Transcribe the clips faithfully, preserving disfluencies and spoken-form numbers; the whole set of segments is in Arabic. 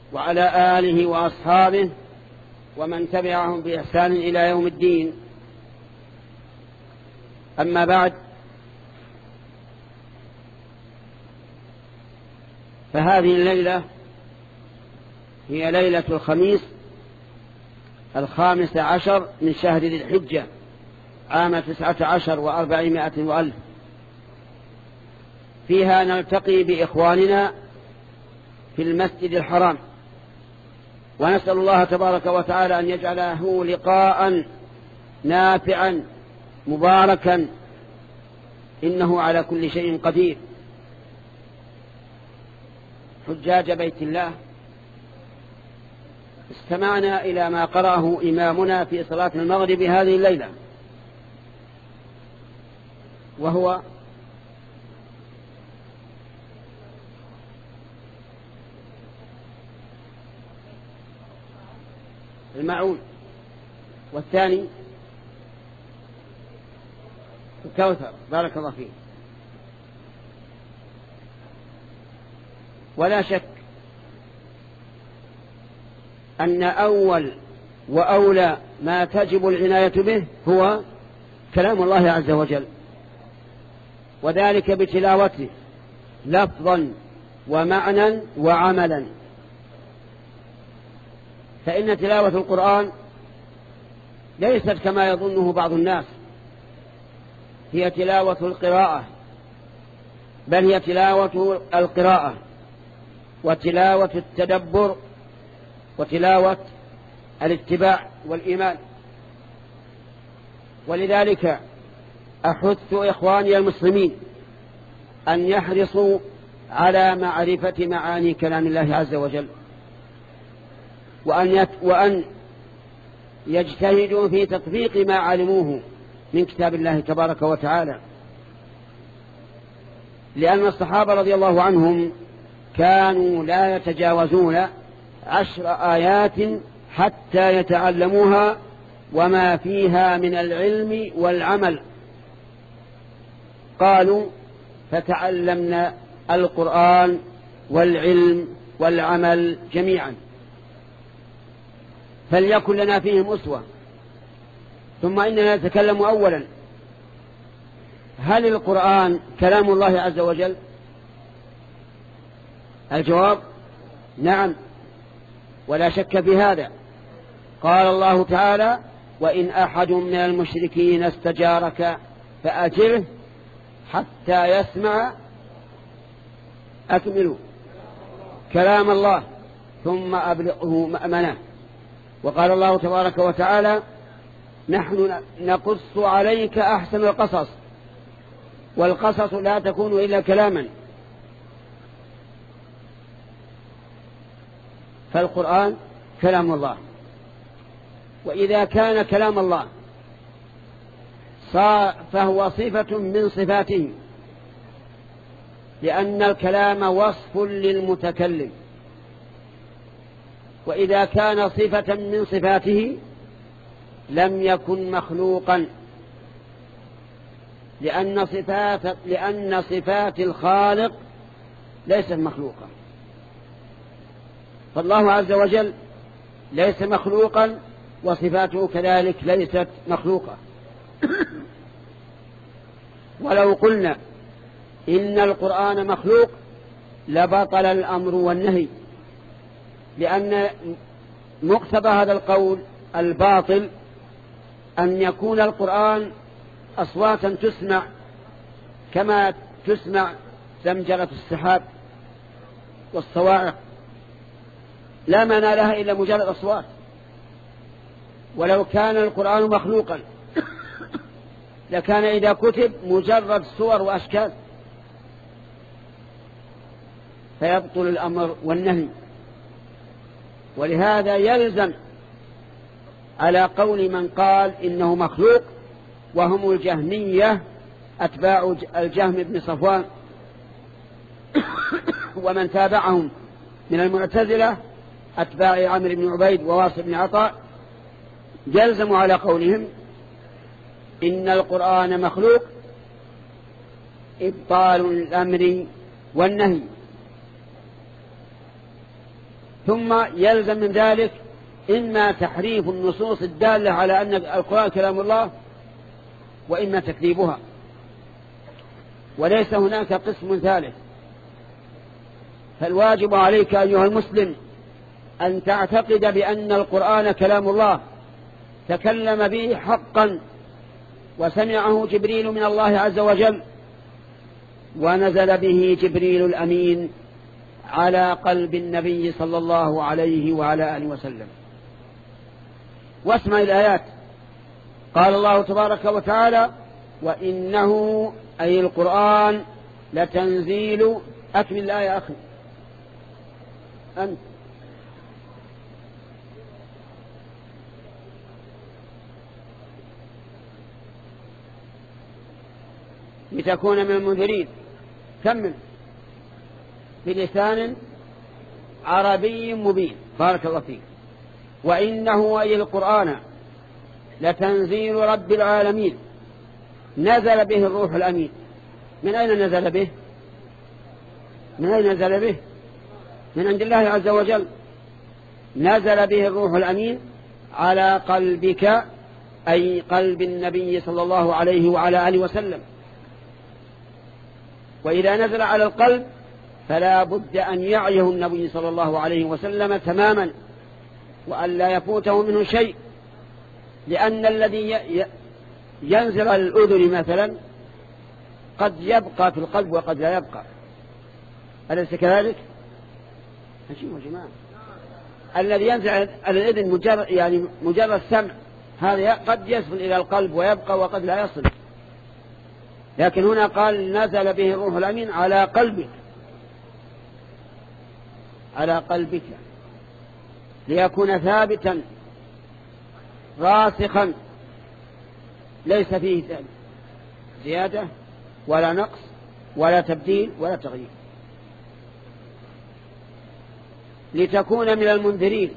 وعلى آله وأصحابه ومن تبعهم بإحسان إلى يوم الدين. أما بعد، فهذه الليلة هي ليلة الخميس الخامس عشر من شهر ذي الحجة عام تسعة عشر وأربعمائة وألف. فيها نلتقي بإخواننا في المسجد الحرام، ونسأل الله تبارك وتعالى أن يجعله لقاء نافعا مباركا، إنه على كل شيء قدير. حجاج بيت الله، استمعنا إلى ما قرأه إمامنا في صلاة المغرب هذه الليلة، وهو المعون، والثاني الكوثر. بارك الله فيه. ولا شك أن أول وأولى ما تجب العناية به هو كلام الله عز وجل، وذلك بتلاوته لفظا ومعنى وعملا. فإن تلاوة القرآن ليست كما يظنه بعض الناس هي تلاوة القراءة، بل هي تلاوة القراءة وتلاوة التدبر وتلاوة الاتباع والإيمان. ولذلك أحث إخواني المسلمين أن يحرصوا على معرفة معاني كلام الله عز وجل، وأن, يت... وأن يجتهدوا في تطبيق ما علموه من كتاب الله تبارك وتعالى، لأن الصحابة رضي الله عنهم كانوا لا يتجاوزون عشر آيات حتى يتعلموها وما فيها من العلم والعمل. قالوا: فتعلمنا القرآن والعلم والعمل جميعا. فليكن لنا فيهم أسوة. ثم إننا نتكلم أولا: هل القرآن كلام الله عز وجل؟ الجواب: نعم، ولا شك في هذا. قال الله تعالى: وإن أحد من المشركين استجارك فأجره حتى يسمع أكملوا كلام الله ثم أبلغه مأمنه. وقال الله تبارك وتعالى: نحن نقص عليك أحسن القصص، والقصص لا تكون إلا كلاما. فالقرآن كلام الله، وإذا كان كلام الله فهو صفة من صفاته، لأن الكلام وصف للمتكلم. وإذا كان صفة من صفاته لم يكن مخلوقا، لأن صفات, لأن صفات الخالق ليست مخلوقا. فالله عز وجل ليس مخلوقا، وصفاته كذلك ليست مخلوقة. ولو قلنا إن القرآن مخلوق لبطل الأمر والنهي، لأن مقتضى هذا القول الباطل أن يكون القرآن أصواتا تسمع كما تسمع زمجرة السحاب والصواعق، لا معنى لها إلا مجرد أصوات. ولو كان القرآن مخلوقا لكان إذا كتب مجرد صور وأشكال، فيبطل الأمر والنهي. ولهذا يلزم على قول من قال إنه مخلوق، وهم الجهمية أتباع الجهم بن صفوان ومن تابعهم من المعتزلة أتباع عمرو بن عبيد وواصل بن عطاء، يلزم على قولهم إن القرآن مخلوق إبطال الأمر والنهي. ثم يلزم من ذلك إما تحريف النصوص الدالة على أن القرآن كلام الله، وإما تكذيبها، وليس هناك قسم ثالث. فالواجب عليك أيها المسلم أن تعتقد بأن القرآن كلام الله تكلم به حقا، وسمعه جبريل من الله عز وجل، ونزل به جبريل الأمين على قلب النبي صلى الله عليه وعلى آله وسلم. واسمع الآيات. قال الله تبارك وتعالى: وإنه أي القرآن لتنزيل. أكمل الآية أخي أنت. لتكون من المنذرين. كمل. بلسان عربي مبين. بارك الله فيك. وإنه أي القرآن لتنزيل رب العالمين نزل به الروح الأمين. من أين نزل به؟ من أين نزل به؟ من عند الله عز وجل. نزل به الروح الأمين على قلبك، أي قلب النبي صلى الله عليه وعلى آله وسلم. وإذا نزل على القلب فلا بد أن يعيه النبي صلى الله عليه وسلم تماما، وأن لا يفوته منه شيء، لأن الذي ينزل على الأذن مثلا قد يبقى في القلب وقد لا يبقى. أليس كذلك؟ يا جماعة، الذي ينزل على الأذن مجرد يعني مجرد سمع، هذا قد يصل إلى القلب ويبقى وقد لا يصل. لكن هنا قال نزل به الروح الأمين على قلبك، على قلبك، ليكون ثابتا راسخا ليس فيه زيادة ولا نقص ولا تبديل ولا تغيير. لتكون من المنذرين.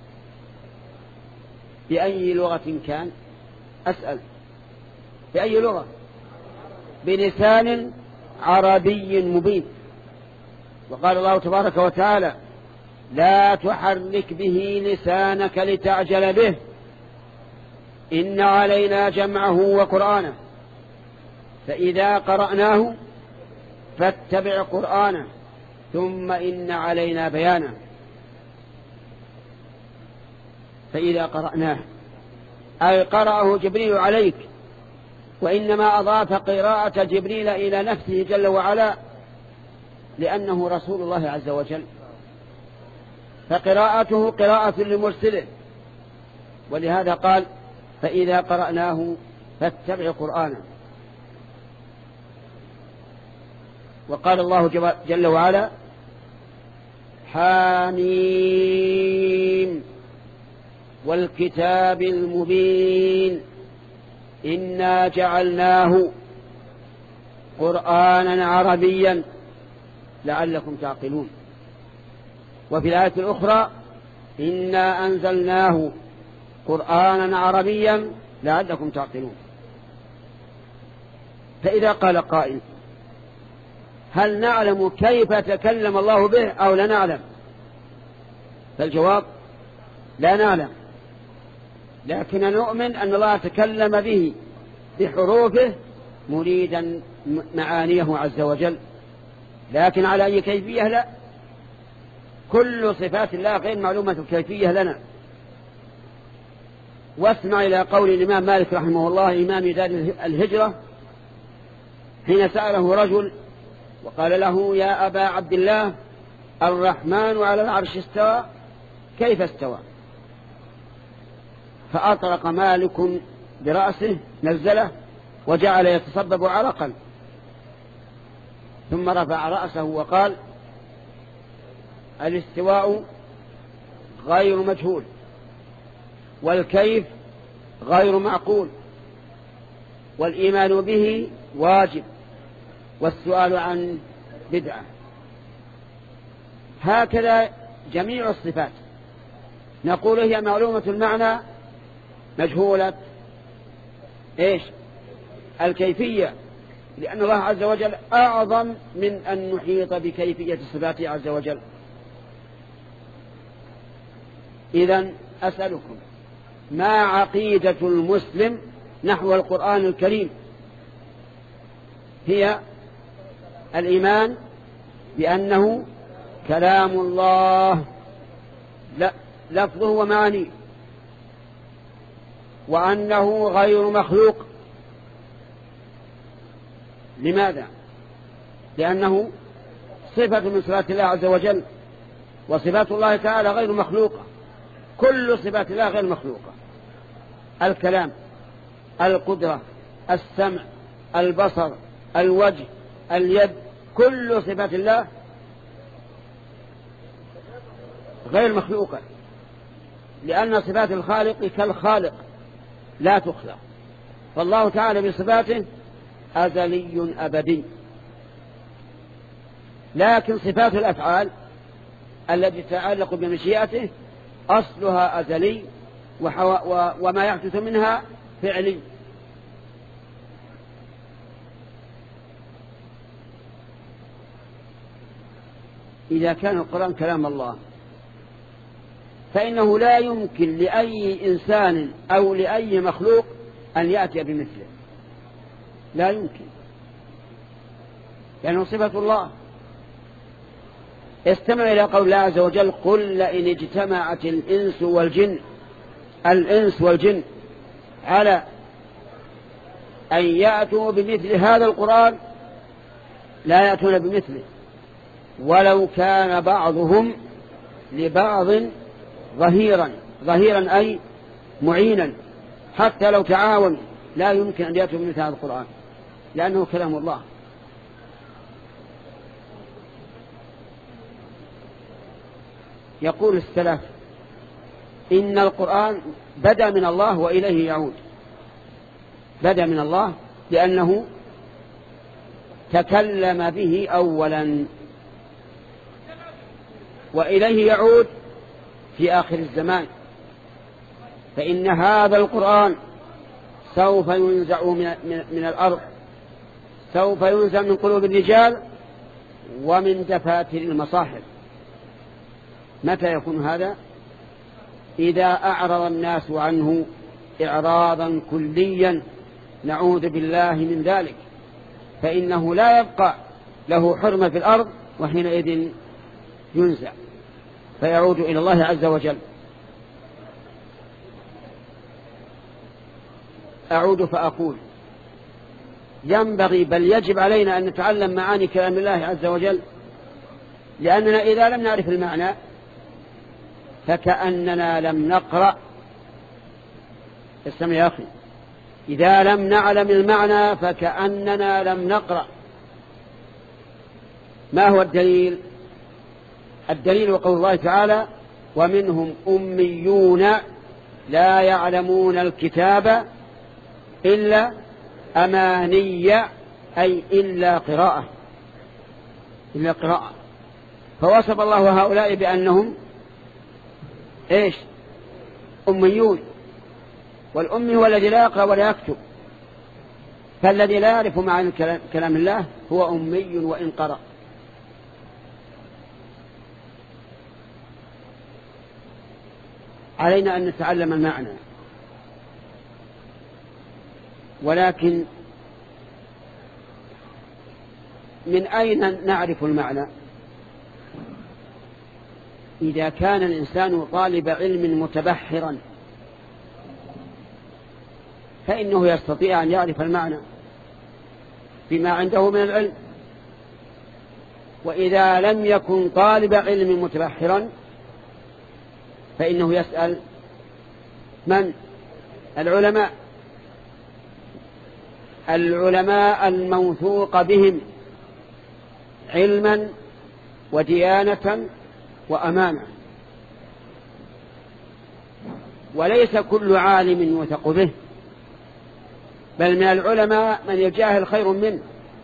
بأي لغة كان؟ أسأل. بأي لغة؟ بلسان عربي مبين. وقال الله تبارك وتعالى: لا تحرك به لسانك لتعجل به إن علينا جمعه وقرآنه فإذا قرأناه فاتبع قرآنه ثم إن علينا بيانه. فإذا قرأناه أي قرأه جبريل عليك، وإنما أضاف قراءة جبريل إلى نفسه جل وعلا لأنه رسول الله عز وجل، فقراءته قراءة لمرسله، ولهذا قال: فإذا قرأناه فاتبع قرآنه. وقال الله جل وعلا: حاميم والكتاب المبين إنا جعلناه قرآنا عربيا لعلكم تعقلون. وفي الآية الأخرى: إنا أنزلناه قرآنا عربيا لعلكم تعقلون. فإذا قال قائل: هل نعلم كيف تكلم الله به أو لا نعلم؟ فالجواب: لا نعلم، لكن نؤمن أن الله تكلم به بحروفه مريدا معانيه عز وجل، لكن على أي كيفية لا. كل صفات الله غير معلومة الكيفية لنا. واسمع إلى قول الإمام مالك رحمه الله إمام دار الهجرة حين سأله رجل وقال له: يا أبا عبد الله، الرحمن على العرش استوى، كيف استوى؟ فأطرق مالك برأسه نزله وجعل يتصبب عرقا، ثم رفع رأسه وقال: الاستواء غير مجهول، والكيف غير معقول، والإيمان به واجب، والسؤال عن بدعة. هكذا جميع الصفات نقول هي معلومة المعنى مجهولة إيش؟ الكيفية، لأن الله عز وجل أعظم من أن نحيط بكيفية صفاته عز وجل. إذن أسألكم ما عقيدة المسلم نحو القرآن الكريم؟ هي الإيمان بأنه كلام الله لا لفظه ومعانيه، وأنه غير مخلوق. لماذا؟ لأنه صفة من صفات الله عز وجل، وصفات الله تعالى غير مخلوقة، كل صفات الله غير مخلوقة. الكلام، القدرة، السمع، البصر، الوجه، اليد، كل صفات الله غير مخلوقة، لأن صفات الخالق كالخالق لا تخلق. فالله تعالى بصفاته أزلي أبدي. لكن صفات الأفعال التي تتعلق بمشيئته أصلها أزلي، وما يحدث منها فعلي. إذا كان القرآن كلام الله فإنه لا يمكن لأي إنسان أو لأي مخلوق أن يأتي بمثله، لا يمكن، لأنه صفة الله. استمع إلى قول الله عز وجل: قل لئن اجتمعت الإنس والجن الإنس والجن على أن يأتوا بمثل هذا القرآن لا يأتون بمثله ولو كان بعضهم لبعض ظهيرا. ظهيرا أي معينا، حتى لو تعاون لا يمكن أن يأتوا بمثل هذا القرآن، لأنه كلام الله. يقول السلف: إن القرآن بدأ من الله وإليه يعود. بدأ من الله لأنه تكلم به أولا، وإليه يعود في آخر الزمان. فإن هذا القرآن سوف ينزع من, من, من الأرض، سوف ينزع من قلوب الرجال ومن دفاتر المصاحف. متى يكون هذا؟ إذا أعرض الناس عنه إعراضا كليا، نعوذ بالله من ذلك، فإنه لا يبقى له حرمة في الأرض، وحينئذ ينزع فيعود إلى الله عز وجل. أعود فأقول: ينبغي بل يجب علينا أن نتعلم معاني كلام الله عز وجل، لأننا إذا لم نعرف المعنى فكأننا لم نقرأ. اسمع يا أخي، إذا لم نعلم المعنى فكأننا لم نقرأ. ما هو الدليل؟ الدليل قول الله تعالى: ومنهم أميون لا يعلمون الكتاب إلا أماني، أي إلا قراءة إلا قراءة. فوصف الله هؤلاء بأنهم إيش؟ أميون. والأمي هو الذي لا يقرأ ولا يكتب، فالذي لا يعرف معنى كلام الله هو أمي وإن قرأ. علينا أن نتعلم المعنى، ولكن من أين نعرف المعنى؟ إذا كان الإنسان طالب علم متبحرا فإنه يستطيع أن يعرف المعنى بما عنده من العلم. وإذا لم يكن طالب علم متبحرا فإنه يسأل من؟ العلماء العلماء الموثوق بهم علما وديانة وأمانة. وليس كل عالم يوثق به، بل من العلماء من الجاهل خير منه،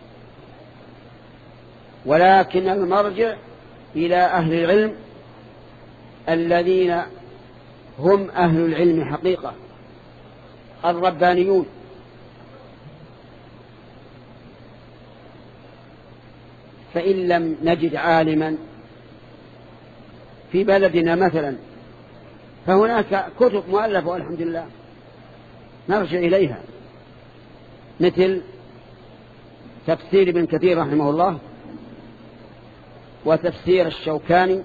ولكن المرجع إلى أهل العلم الذين هم أهل العلم حقيقة، الربانيون. فإن لم نجد عالما في بلدنا مثلا فهناك كتب مؤلفة والحمد لله نرجع إليها، مثل تفسير ابن كثير رحمه الله، وتفسير الشوكاني،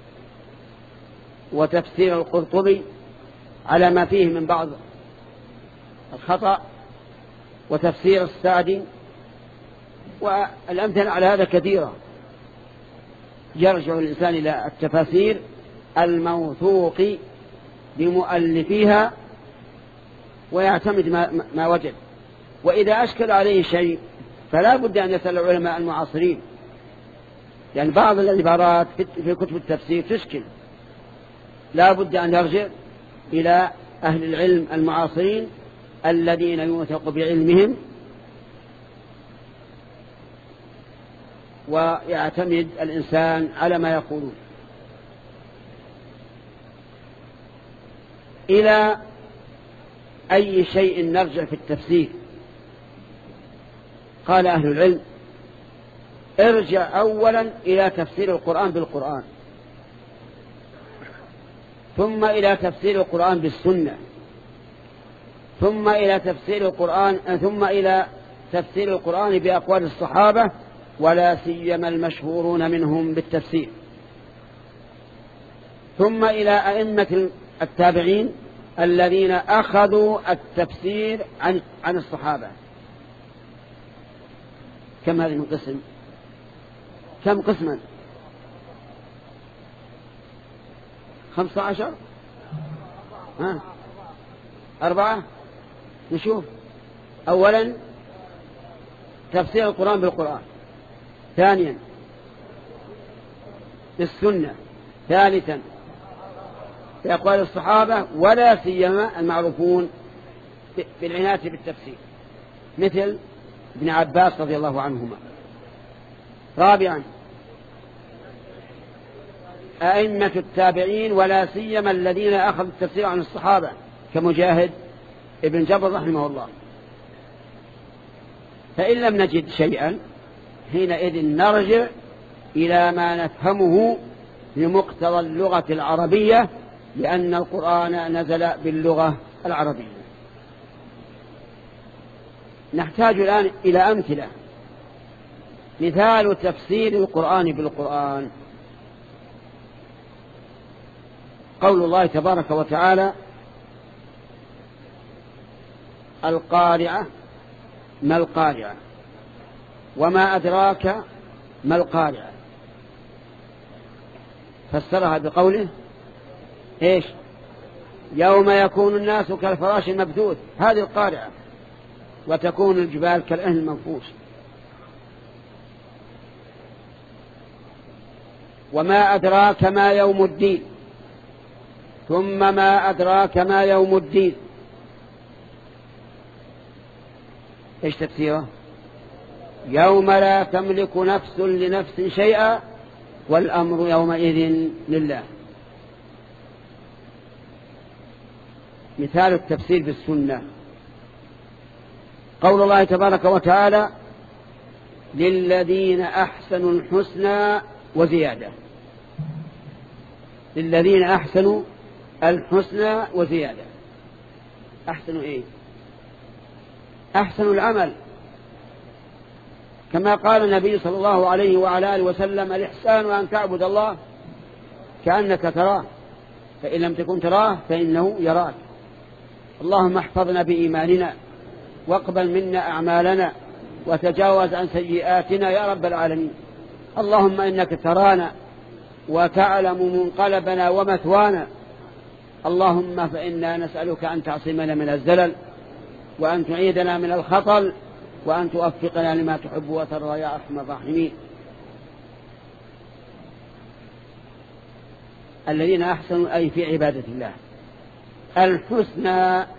وتفسير القرطبي على ما فيه من بعض الخطأ، وتفسير السعدي، والأمثلة على هذا كثيرة. يرجع الإنسان إلى التفاسير الموثوق بمؤلفيها ويعتمد ما, ما وجد. وإذا أشكل عليه شيء فلا بد أن يسأل العلماء المعاصرين، يعني بعض العبارات في كتب التفسير تشكل، لا بد أن يرجع إلى أهل العلم المعاصرين الذين يوثق بعلمهم، ويعتمد الإنسان على ما يقولون. إلى أي شيء نرجع في التفسير؟ قال أهل العلم: ارجع أولا إلى تفسير القرآن بالقرآن، ثم إلى تفسير القرآن بالسنة، ثم إلى تفسير القرآن ثم إلى تفسير القرآن بأقوال الصحابة ولا سيما المشهورون منهم بالتفسير، ثم إلى أئمة التابعين الذين أخذوا التفسير عن عن الصحابة. كم هذه من قسم؟ كم قسما؟ خمسة عشر؟ ها؟ أربعة؟ نشوف. أولا تفسير القرآن بالقرآن، ثانيا بالسنة، ثالثا بأقوال الصحابة ولا سيما المعروفون بالعناية بالتفسير مثل ابن عباس رضي الله عنهما. رابعا أئمة التابعين ولا سيما الذين أخذوا التفسير عن الصحابة كمجاهد ابن جبر رحمه الله. فإن لم نجد شيئا حينئذ نرجع إلى ما نفهمه بمقتضى اللغة العربية، لأن القرآن نزل باللغة العربية. نحتاج الآن إلى أمثلة. مثال تفسير القرآن بالقرآن: قول الله تبارك وتعالى: القارعة ما القارعة وما أدراك ما القارعة. فسرها بقوله إيش؟ يوم يكون الناس كالفراش المبثوث، هذه القارعة، وتكون الجبال كالعهن المنفوش. وما أدراك ما يوم الدين، ثم ما أدراك ما يوم الدين. إيش تفسيره؟ يوم لا تملك نفس لنفس شيئا والأمر يومئذ لله. مثال التفسير بالسنة: قول الله تبارك وتعالى: للذين أحسنوا الحسنى وزيادة. للذين أحسنوا الحسنى وزيادة. أحسنوا إيه؟ أحسنوا العمل، كما قال النبي صلى الله عليه وعلى آله وسلم: الإحسان أن تعبد الله كأنك تراه، فإن لم تكن تراه فإنه يراك. اللهم احفظنا بإيماننا، واقبل منا أعمالنا، وتجاوز عن سيئاتنا يا رب العالمين. اللهم إنك ترانا وتعلم منقلبنا ومثوانا. اللهم فإنا نسألك أن تعصمنا من الزلل، وأن تعيدنا من الخطل، وأن توفقنا لما تحب وترضى يا أرحم الراحمين. الذين أحسنوا أي في عبادة الله. الحسنى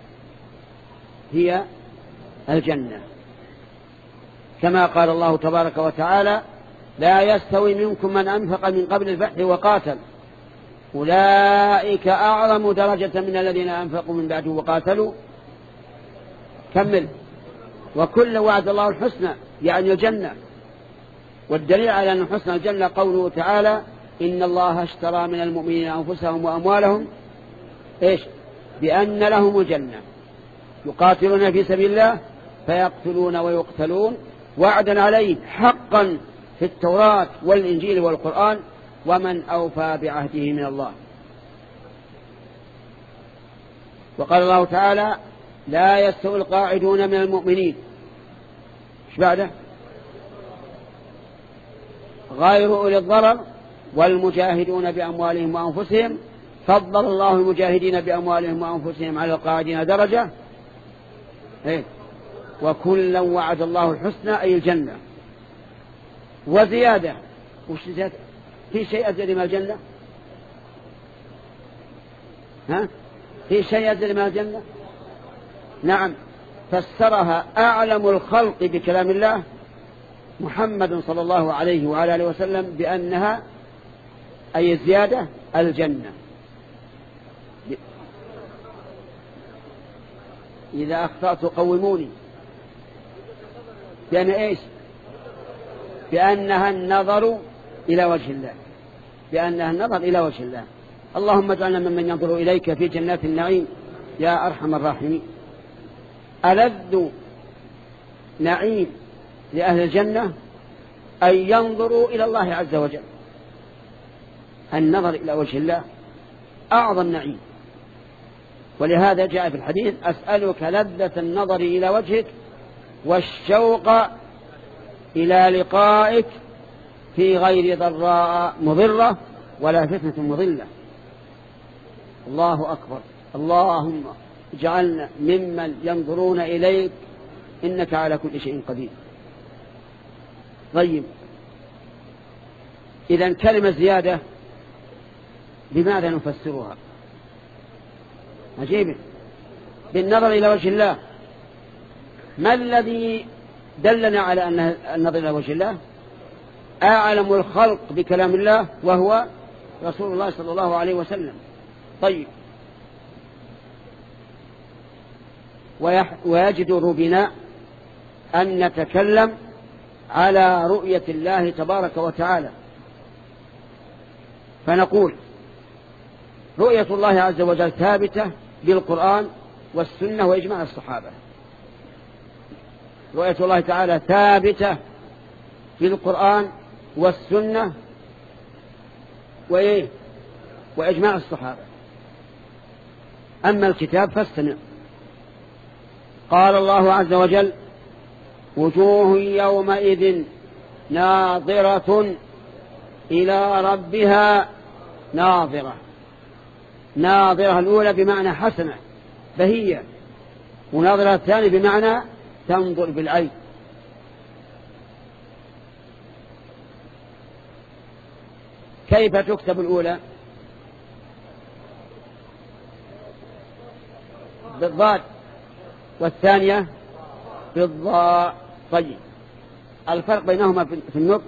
هي الجنة، كما قال الله تبارك وتعالى: لا يستوي منكم من أنفق من قبل الفتح وقاتل أولئك أعظم درجة من الذين أنفقوا من بعد وقاتلوا. كمل: وكل وعد الله الحسنى، يعني الجنة. والدليل على أن حسن الجنة قوله تعالى: إن الله اشترى من المؤمنين أنفسهم وأموالهم إيش؟ بأن لهم الجنة يقاتلون في سبيل الله فيقتلون ويقتلون وعدا عليه حقا في التوراة والإنجيل والقرآن، ومن أوفى بعهده من الله. وقال الله تعالى: لا يستوي القاعدون من المؤمنين ايش بعده؟ غير أولي الضرر والمجاهدون بأموالهم وأنفسهم، فضل الله المجاهدين بأموالهم وأنفسهم على القاعدين درجة، إيه؟ وكلا وعد الله الحسنى أي الجنة. وزيادة، وش زيادة؟ في شيء أزيد من الجنة؟ ها؟ في شيء أزيد من الجنة؟ نعم، فسرها أعلم الخلق بكلام الله محمد صلى الله عليه وعلى آله وسلم بأنها أي الزيادة الجنة. إذا أخطأت قوموني. بأن إيش؟ بأنها النظر إلى وجه الله، بأنها النظر إلى وجه الله. اللهم اجعلنا ممن ينظر إليك في جنات النعيم يا أرحم الراحمين. ألذ نعيم لأهل الجنة أن ينظروا إلى الله عز وجل. النظر إلى وجه الله أعظم نعيم، ولهذا جاء في الحديث: أسألك لذة النظر إلى وجهك والشوق إلى لقائك في غير ضراء مضرة ولا فتنة مضلة. الله أكبر. اللهم اجعلنا ممن ينظرون إليك إنك على كل شيء قدير. طيب، إذن كلمة زيادة بماذا نفسرها؟ عجيب، بالنظر إلى وجه الله. ما الذي دلنا على أن النظر إلى وجه الله؟ أعلم الخلق بكلام الله وهو رسول الله صلى الله عليه وسلم. طيب، ويجدر بنا أن نتكلم على رؤية الله تبارك وتعالى، فنقول: رؤية الله عز وجل ثابتة بالقرآن والسنة وإجماع الصحابة. رؤية الله تعالى ثابتة بالقرآن والسنة وإيه؟ وإجماع الصحابة. أما الكتاب فاستمع. قال الله عز وجل: وجوه يومئذ ناظرة إلى ربها ناظرة. ناظرة الأولى بمعنى حسنة بهية، وناظرة الثانية بمعنى تنظر بالعين. كيف تكتب الأولى؟ بالضاد، والثانية بالضاء. طيب، الفرق بينهما في النطق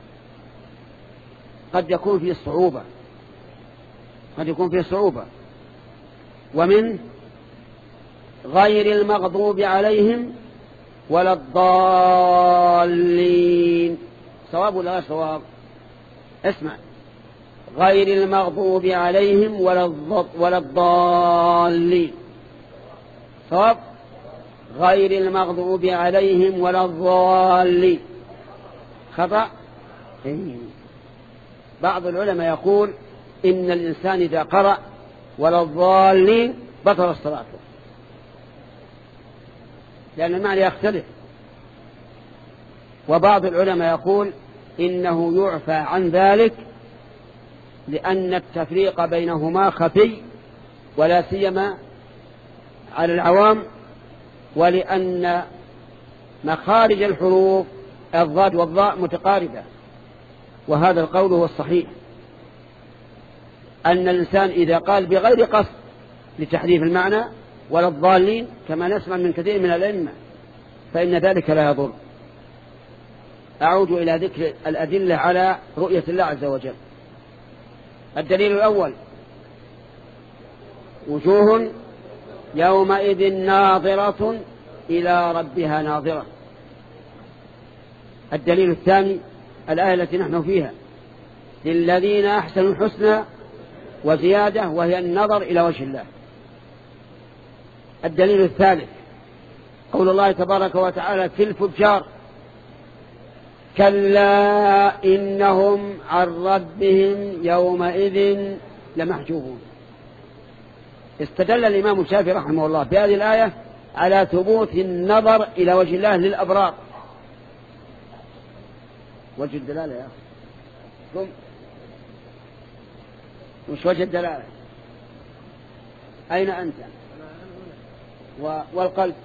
قد يكون فيه صعوبة، قد يكون فيه صعوبة. ومن غير المغضوب عليهم ولا الضالين. صواب ولا صواب؟ اسمع: غير المغضوب عليهم ولا الضالين. صواب: غير المغضوب عليهم ولا الضالين. خطأ. بعض العلماء يقول إن الإنسان إذا قرأ ولا الضالين بطل الصلاة، لأن المعنى يختلف. وبعض العلماء يقول إنه يعفى عن ذلك لأن التفريق بينهما خفي، ولا سيما على العوام، ولأن مخارج الحروف الضاد والضاء متقاربة. وهذا القول هو الصحيح، أن الإنسان إذا قال بغير قصد لتحريف المعنى ولا الضالين كما نسمع من كثير من الأئمة فإن ذلك لا يضر. أعود إلى ذكر الأدلة على رؤية الله عز وجل. الدليل الأول: وجوه يومئذ ناظرة إلى ربها ناظرة. الدليل الثاني: الآية التي نحن فيها: للذين أحسنوا الحسنى وزيادة، وهي النظر إلى وجه الله. الدليل الثالث قول الله تبارك وتعالى في الفجار كلا إنهم عن ربهم يومئذ لمحجوبون. استدل الإمام الشافعي رحمه الله بهذه الآية على ثبوت النظر إلى وجه الله للأبرار. وجه الدلالة يا أخي قم مش وجه الدلالة. أين أنت؟ والقلب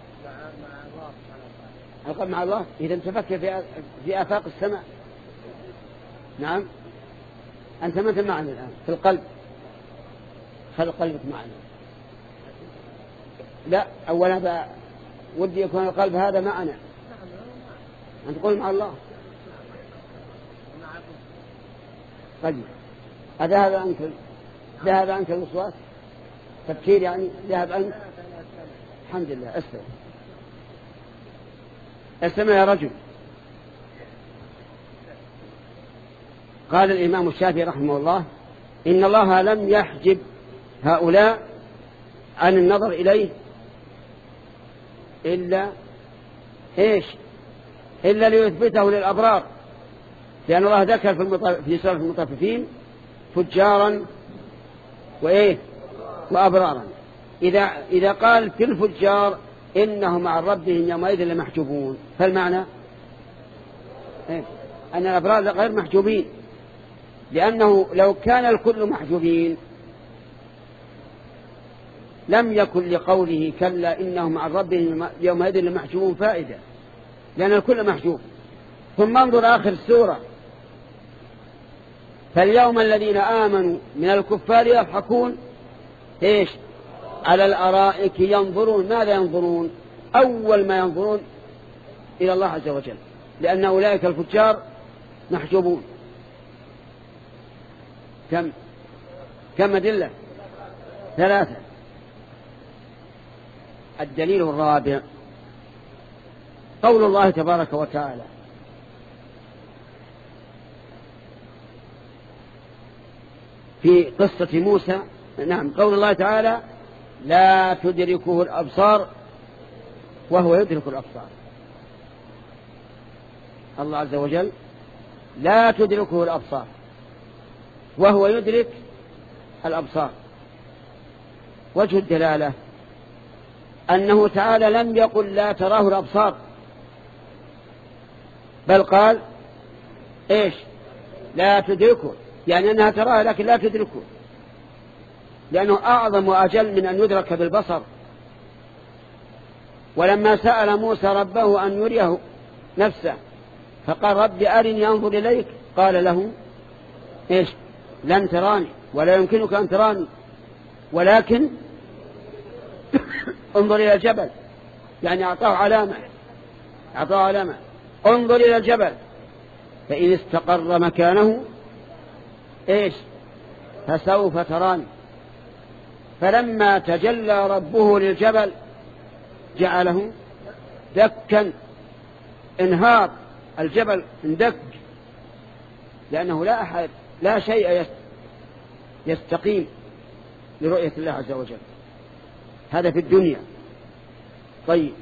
القلب مع الله. إذا تفكر في في آفاق السماء. نعم أنت مثل معنا الآن في القلب. خل قلبك معنا. لا أولا ودي يكون القلب هذا معنا. أنت تقول مع الله. قلبي أذهب عنك ذهب عنك الوسواس تفكير يعني ذهب عنك. الحمد لله. أسلم استمع يا رجل. قال الإمام الشافعي رحمه الله إن الله لم يحجب هؤلاء عن النظر إليه إلا إيش إلا ليثبته للأبرار، لأن الله ذكر في في سورة المطففين فجارا وإيه وأبرارا. إذا إذا قال في الفجار إنهم عن ربهم يومئذ لمحجوبون فالمعنى إيه؟ أن الأبرار غير محجوبين، لأنه لو كان الكل محجوبين لم يكن لقوله كلا إنهم عن ربهم يومئذ لمحجوبون فائدة، لأن الكل محجوب. ثم انظر آخر السورة فاليوم الذين آمنوا من الكفار يضحكون إيش على الأرائك ينظرون. ماذا ينظرون؟ أول ما ينظرون إلى الله عز وجل، لأن أولئك الفجار محجوبون. كم كم أدلة؟ ثلاثة. الدليل الرابع قول الله تبارك وتعالى في قصة موسى. نعم قول الله تعالى لا تدركه الأبصار وهو يدرك الأبصار. الله عز وجل لا تدركه الأبصار وهو يدرك الأبصار. وجه الدلالة أنه تعالى لم يقل لا تراه الأبصار، بل قال إيش لا تدركه، يعني أنها تراه لكن لا تدركه، لأنه أعظم وأجل من أن يدرك بالبصر. ولما سأل موسى ربه أن يريه نفسه فقال رب أرني أنظر إليك، قال له إيش لن تراني ولا يمكنك أن تراني ولكن انظر إلى الجبل، يعني أعطاه علامة أعطاه علامة انظر إلى الجبل فإن استقر مكانه إيش فسوف تراني. فلما تجلى ربه للجبل جعله دكا، انهار الجبل اندك، لأنه لا أحد لا شيء يستقيم لرؤية الله عز وجل. هذا في الدنيا. طيب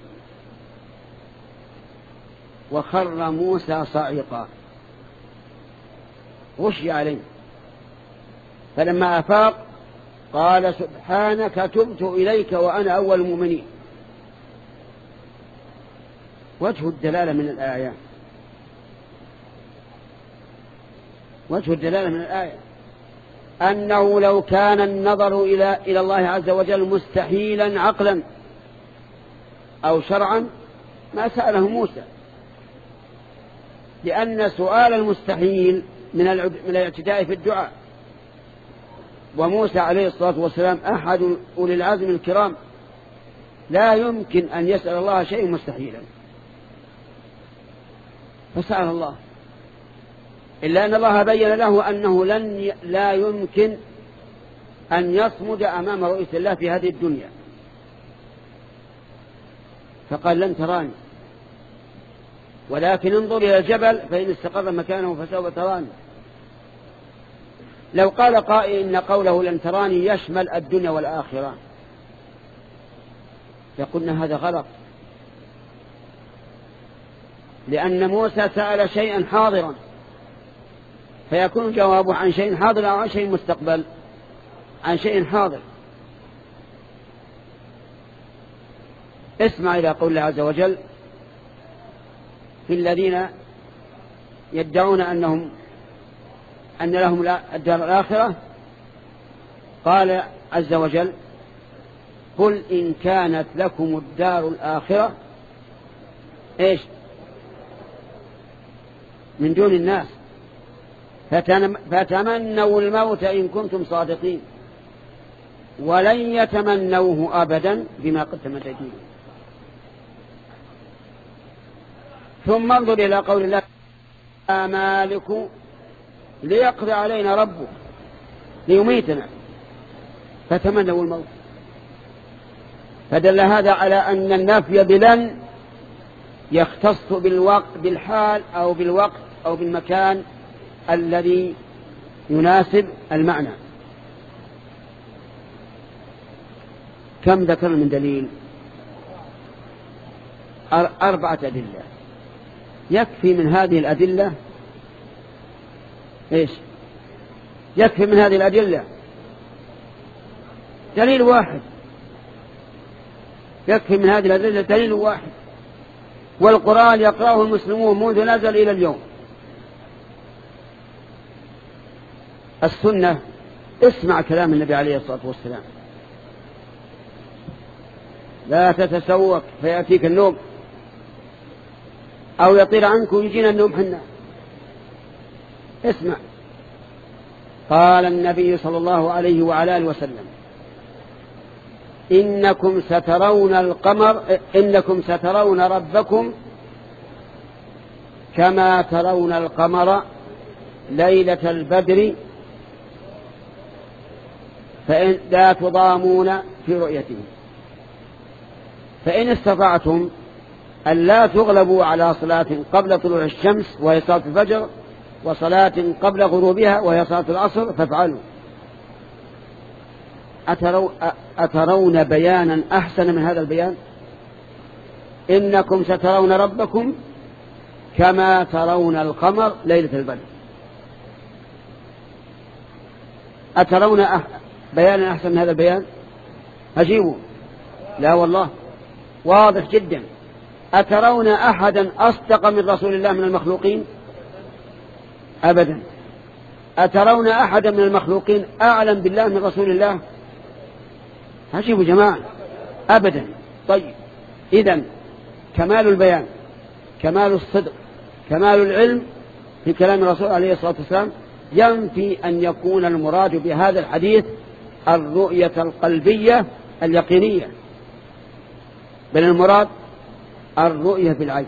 وخر موسى صاعقا غشي عليه، فلما أفاق قال سبحانك تبت إليك وأنا أول المؤمنين. وجه الدلالة من الآية وجه الدلالة من الآية أنه لو كان النظر إلى إلى الله عز وجل مستحيلا عقلا أو شرعا ما سأله موسى، لأن سؤال المستحيل من من الاعتداء في الدعاء. وموسى عليه الصلاة والسلام أحد أولي العزم الكرام، لا يمكن أن يسأل الله شيء مستحيلا فسأل الله، إلا أن الله بين له أنه لن لا يمكن أن يصمد أمام رؤية الله في هذه الدنيا، فقال لن تراني ولكن انظر إلى الجبل فإن استقر مكانه فسوف تراني. لو قال قائل إن قوله لن تراني يشمل الدنيا والآخرة يقولنا هذا غلط، لأن موسى سأل شيئا حاضرا، فيكون جوابه عن شيء حاضر أو عن شيء مستقبل، عن شيء حاضر. اسمع إلى قول الله عز وجل في الذين يدعون أنهم أن لهم الدار الآخرة. قال عز وجل: قل إن كانت لكم الدار الآخرة إيش من دون الناس فتمنوا الموت إن كنتم صادقين ولن يتمنوه أبدا بما قدمت أيديهم. ثم انظر إلى قول الله: مالك ليقضي علينا ربك ليميتنا فتمنوا الموت. فدل هذا على أن النفي بلن يختص بالوقت بالحال أو بالوقت أو بالمكان الذي يناسب المعنى. كم ذكر من دليل؟ أربعة أدلة. يكفي من هذه الأدلة إيش؟ يكفي من هذه الأدلة دليل واحد. يكفي من هذه الأدلة دليل واحد، والقرآن يقرأه المسلمون منذ نزل إلى اليوم. السنة، اسمع كلام النبي عليه الصلاة والسلام، لا تتسوق فيأتيك النوم أو يطير عنك ويجينا النوم حنا. اسمع، قال النبي صلى الله عليه وعلى آله وسلم: إنكم سترون القمر إنكم سترون ربكم كما ترون القمر ليلة البدر فإن لا تضامون في رؤيته، فإن استطعتم أن لا تغلبوا على صلاة قبل طلوع الشمس وهي صلاة الفجر وصلاة قبل غروبها وهي صلاة العصر فافعلوا. أترو أترون بيانا أحسن من هذا البيان؟ إنكم سترون ربكم كما ترون القمر ليلة البدر. أترون أح... بيانا أحسن من هذا البيان؟ أجيبوا. لا والله، واضح جدا. أترون أحدا أصدق من رسول الله من المخلوقين؟ أبدا. أترون أحدا من المخلوقين أعلم بالله من رسول الله؟ أجيبوا جماعة، أبدا. طيب، إذن كمال البيان، كمال الصدق، كمال العلم في كلام الرسول عليه الصلاة والسلام ينفي أن يكون المراد بهذا الحديث الرؤية القلبية اليقينية، بل المراد الرؤية بالعين.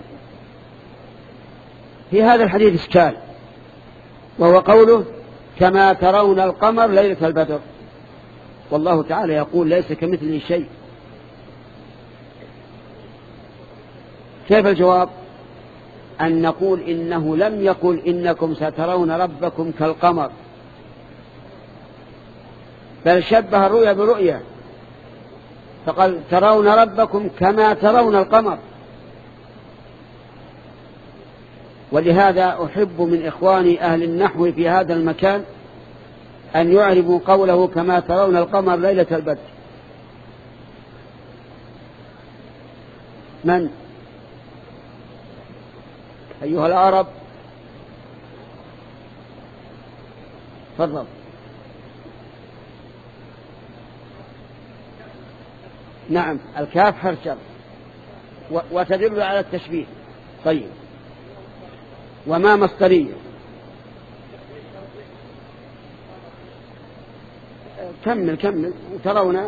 في هذا الحديث إشكال، وهو قوله كما ترون القمر ليلة البدر، والله تعالى يقول ليس كمثله شيء. كيف الجواب؟ أن نقول إنه لم يقل إنكم سترون ربكم كالقمر، بل شبه الرؤيا برؤيا فقال ترون ربكم كما ترون القمر. ولهذا أحب من إخواني أهل النحو في هذا المكان أن يعربوا قوله كما ترون القمر ليلة البدر. من؟ أيها العرب، تفضل. نعم، الكاف حرف شر وتدل على التشبيه. طيب، وما مصدرية؟ كمل كمل. ترون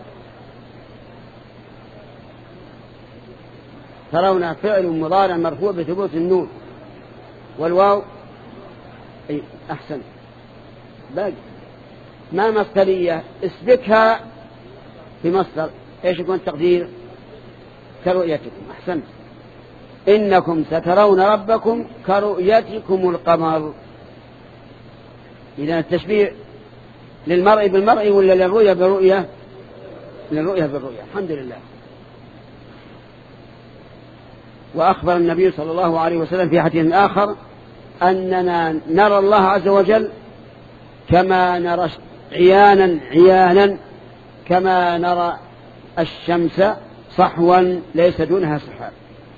ترون فعل مضارع مرفوع بثبوت النون والواو. أي أحسن. باقي ما مصدرية؟ اسبكها بمصدر. ايش يكون التقدير؟ كرؤيتكم. أحسنت. إنكم سترون ربكم كرؤيتكم القمر. إذا التشبيه للمرء بالمرء ولا للرؤية بالرؤية؟ للرؤية بالرؤية. الحمد لله. وأخبر النبي صلى الله عليه وسلم في حديث آخر أننا نرى الله عز وجل كما نرى عيانا عيانا كما نرى الشمس صحوا ليس دونها سحاب.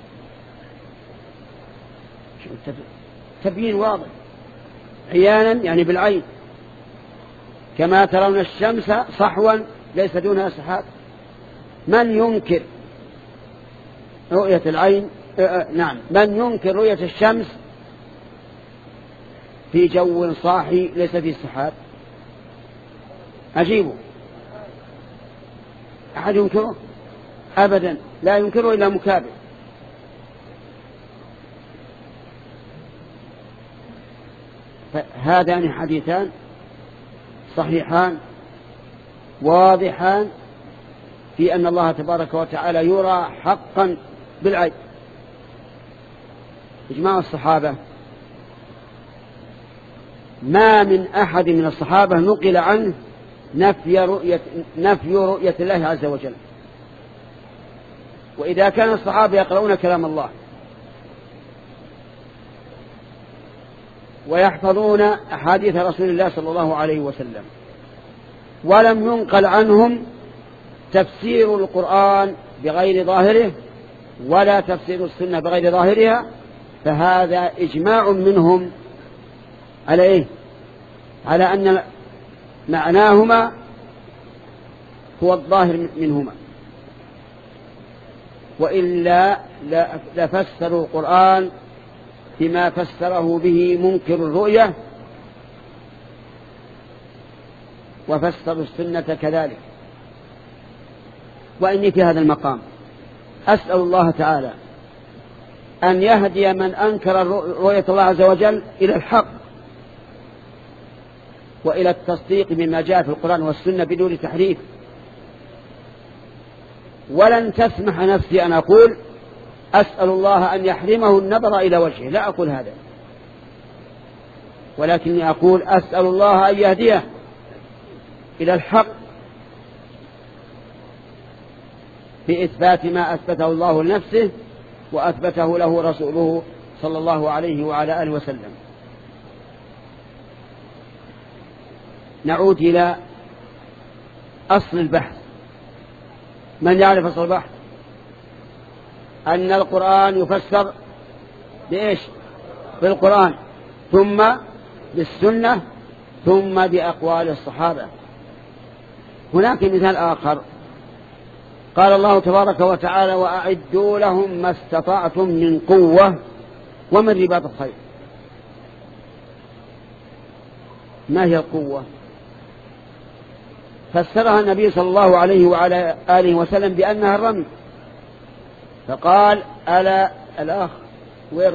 تبيين واضح، عيانا يعني بالعين، كما ترون الشمس صحوا ليس دونها سحاب. من ينكر رؤية العين آه نعم من ينكر رؤية الشمس في جو صاحي ليس فيه سحاب؟ أجيبه، أحد ينكره؟ أبدا، لا ينكره إلا مكابر. فهذان حديثان صحيحان واضحان في أن الله تبارك وتعالى يرى حقا بالعين. إجماع الصحابة، ما من أحد من الصحابة نقل عنه نفي رؤية, نفي رؤية الله عز وجل. وإذا كان الصحابة يقرؤون كلام الله ويحفظون أحاديث رسول الله صلى الله عليه وسلم ولم ينقل عنهم تفسير القرآن بغير ظاهره ولا تفسير السنة بغير ظاهرها، فهذا إجماع منهم على إيه؟ على أن معناهما هو الظاهر منهما، وإلا لفسروا القرآن بما فسره به منكر الرؤية وفسروا السنة كذلك. وإني في هذا المقام أسأل الله تعالى أن يهدي من أنكر رؤية الله عز وجل إلى الحق وإلى التصديق بما جاء في القرآن والسنة بدون تحريف. ولن تسمح نفسي أن أقول أسأل الله أن يحرمه النظر إلى وجهه، لا أقول هذا، ولكني أقول أسأل الله أن يهديه إلى الحق بإثبات ما أثبته الله لنفسه وأثبته له رسوله صلى الله عليه وعلى آله وسلم. نعود إلى أصل البحث. من يعرف أصل البحث؟ أن القرآن يفسر بإيش؟ بالقرآن، ثم بالسنة، ثم بأقوال الصحابة. هناك مثال آخر، قال الله تبارك وتعالى وأعدوا لهم ما استطعتم من قوة ومن رباط الخيل. ما هي القوة؟ فسرها النبي صلى الله عليه وعلى آله وسلم بأنها الرمي، فقال ألا الأخ وين؟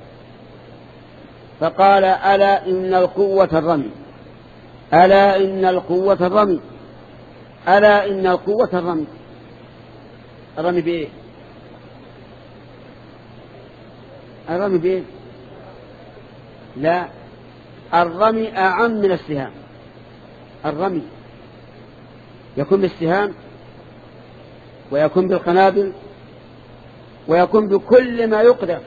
فقال ألا إن القوة الرمي، ألا إن القوة الرمي، ألا إن القوة الرمي. الرمي بإيه؟ الرمي بإيه؟ لا، الرمي أعم من السهام. الرمي يكون بالسهام ويكون بالقنابل ويكون بكل ما يقدر،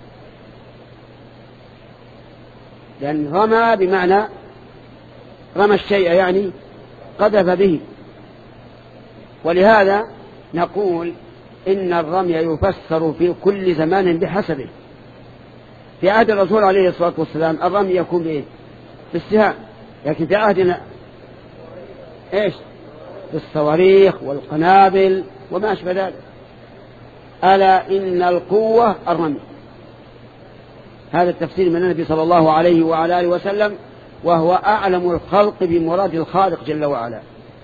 لأن رمى بمعنى رمى الشيء يعني قذف به. ولهذا نقول إن الرمي يفسر في كل زمان بحسبه. في عهد الرسول عليه الصلاة والسلام الرمي يكون بإيه؟ بالسهام، لكن في عهدنا إيش؟ بالصواريخ والقنابل وما أشبه ذلك. ألا إن القوة الرمي. هذا التفسير من النبي صلى الله عليه وعلى آله وسلم، وهو أعلم الخلق بمراد الخالق جل وعلا.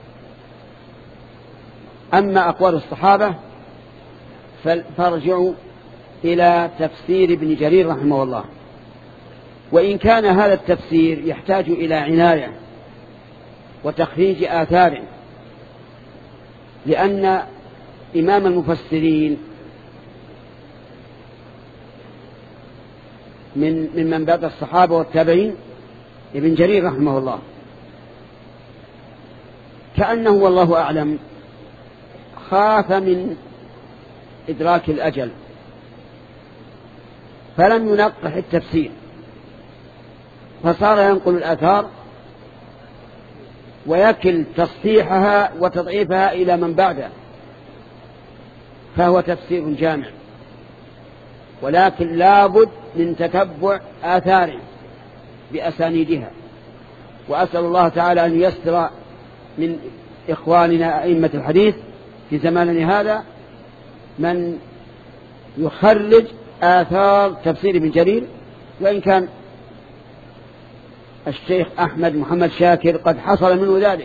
أما أقوال الصحابة فارجعوا إلى تفسير ابن جرير رحمه الله، وإن كان هذا التفسير يحتاج إلى عناية وتخريج آثار، لأن إمام المفسرين من من من بعد الصحابة والتابعين ابن جرير رحمه الله، كأنه والله أعلم خاف من إدراك الأجل فلم ينقح التفسير، فصار ينقل الآثار ويكل تصحيحها وتضعيفها إلى من بعده، فهو تفسير جامع، ولكن لابد من تتبع آثاره بأسانيدها. وأسأل الله تعالى أن يستر من إخواننا أئمة الحديث في زماننا هذا من يخرج آثار تفسير ابن جرير، وإن كان الشيخ أحمد محمد شاكر قد حصل منه ذلك.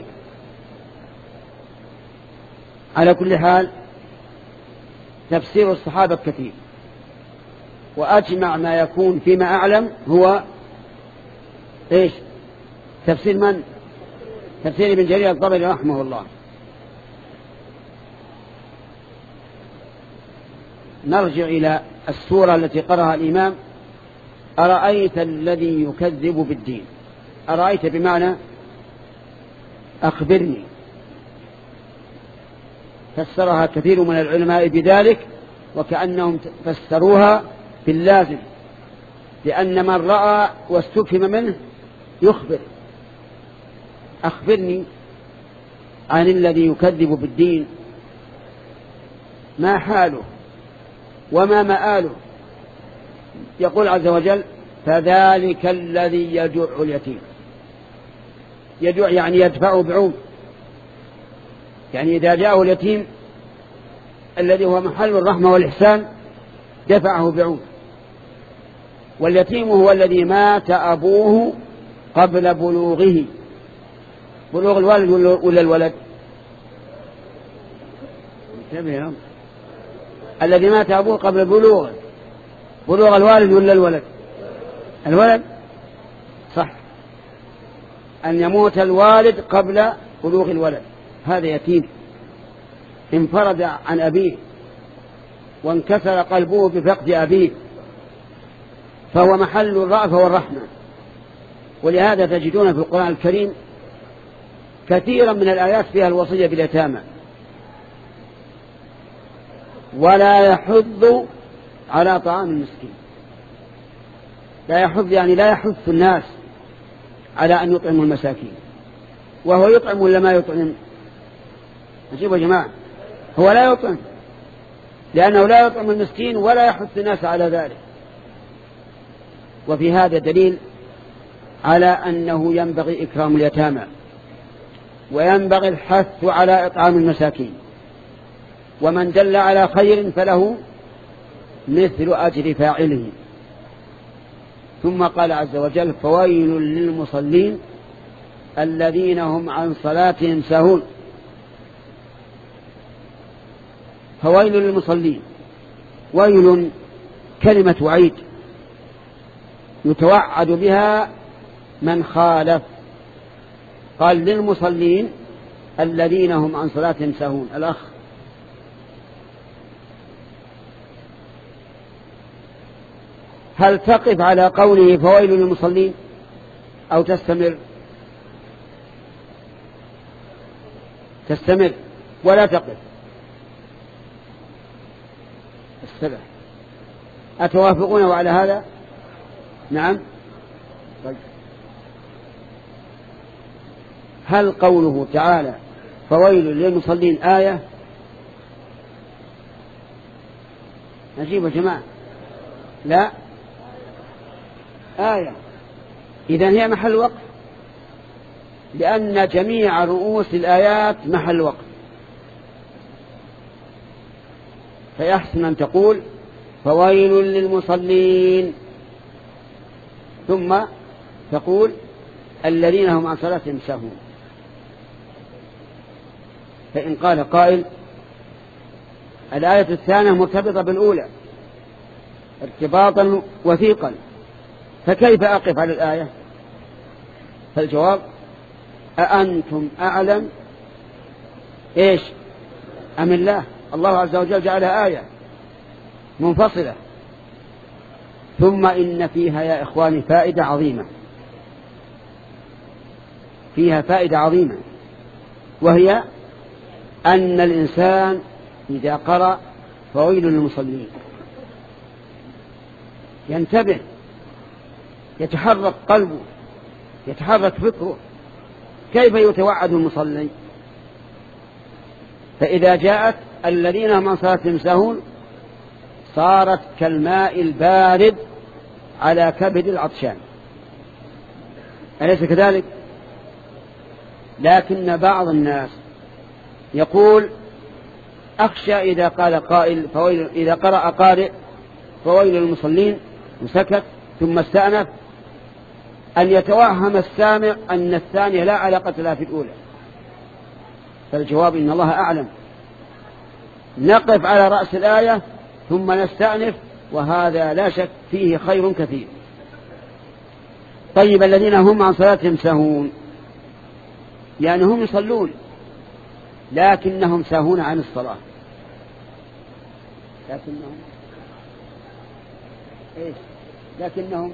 على كل حال تفسير الصحابة كثير، وأجمع ما يكون فيما أعلم هو إيش؟ تفسير من؟ تفسير ابن جرير الطبري رحمه الله. نرجع إلى السورة التي قرأها الإمام: أرأيت الذي يكذب بالدين. أرأيت بمعنى أخبرني، فسرها كثير من العلماء بذلك، وكأنهم فسروها باللازم، لأن من رأى واستفهم منه يخبر. أخبرني عن الذي يكذب بالدين، ما حاله وما مآله. يقول عز وجل: فذلك الذي يجوع اليتيم. يجوع يعني يدفعه بعود، يعني إذا جاءه اليتيم الذي هو محل الرحمة والإحسان دفعه بعود. واليتيم هو الذي مات أبوه قبل بلوغه. بلوغ الوالد ولا الولد؟ الذي مات أبوه قبل بلوغه. بلوغ الوالد ولا الولد؟ الولد، صح، أن يموت الوالد قبل بلوغ الولد، هذا يتيم انفرد عن أبيه وانكسر قلبه بفقد أبيه، فهو محل الرأفة والرحمة. ولهذا تجدون في القرآن الكريم كثيرا من الآيات فيها الوصية باليتامى. ولا يحض على طعام المسكين. لا يحض يعني لا يحث الناس على أن يطعموا المساكين، وهو يطعم ولا ما يطعم؟ نجيبوا يا جماعة، هو لا يطعم، لأنه لا يطعم المسكين ولا يحث الناس على ذلك. وفي هذا دليل على أنه ينبغي إكرام اليتامى، وينبغي الحث على إطعام المساكين، ومن دل على خير فله مثل أجر فاعله. ثم قال عز وجل: فويل للمصلين الذين هم عن صلاتهم ساهون. فويل للمصلين، ويل كلمة وعيد يتوعد بها من خالف. قال: للمصلين الذين هم عن صلاتهم ساهون. الأخ، هل تقف على قوله فويل للمصلين أو تستمر؟ تستمر ولا تقف. السبع. أتوافقون على هذا؟ نعم. طيب. هل قوله تعالى فويل للمصلين آية؟ نجيب يا جماعة. لا، آية. إذن هي محل وقف، لأن جميع رؤوس الآيات محل وقف. فيحسن أن تقول فويل للمصلين، ثم تقول الذين هم عن صلاتهم ساهون. فإن قال قائل الآية الثانية مرتبطة بالأولى ارتباطا وثيقا، فكيف أقف على الآية؟ فالجواب: أأنتم أعلم إيش أم الله؟ الله عز وجل جعلها آية منفصلة. ثم إن فيها يا إخواني فائدة عظيمة، فيها فائدة عظيمة، وهي أن الإنسان إذا قرأ فويل للمصلين ينتبه، يتحرك قلبه، يتحرك فكره، كيف يتوعد المصلي؟ فإذا جاءت الذين هم عن صلاتهم ساهون صارت كالماء البارد على كبد العطشان، أليس كذلك؟ لكن بعض الناس يقول أخشى إذا قال قائل فويل، إذا قرأ قارئ فويل للمصلين وسكت ثم استأنف، أن يتوهم السامع أن الثانية لا علاقة لها في الأولى. فالجواب إن الله أعلم، نقف على رأس الآية ثم نستأنف، وهذا لا شك فيه خير كثير. طيب الذين هم عن صلاتهم ساهون، يعني هم يصلون لكنهم ساهون عن الصلاة، لكنهم إيش؟ لكنهم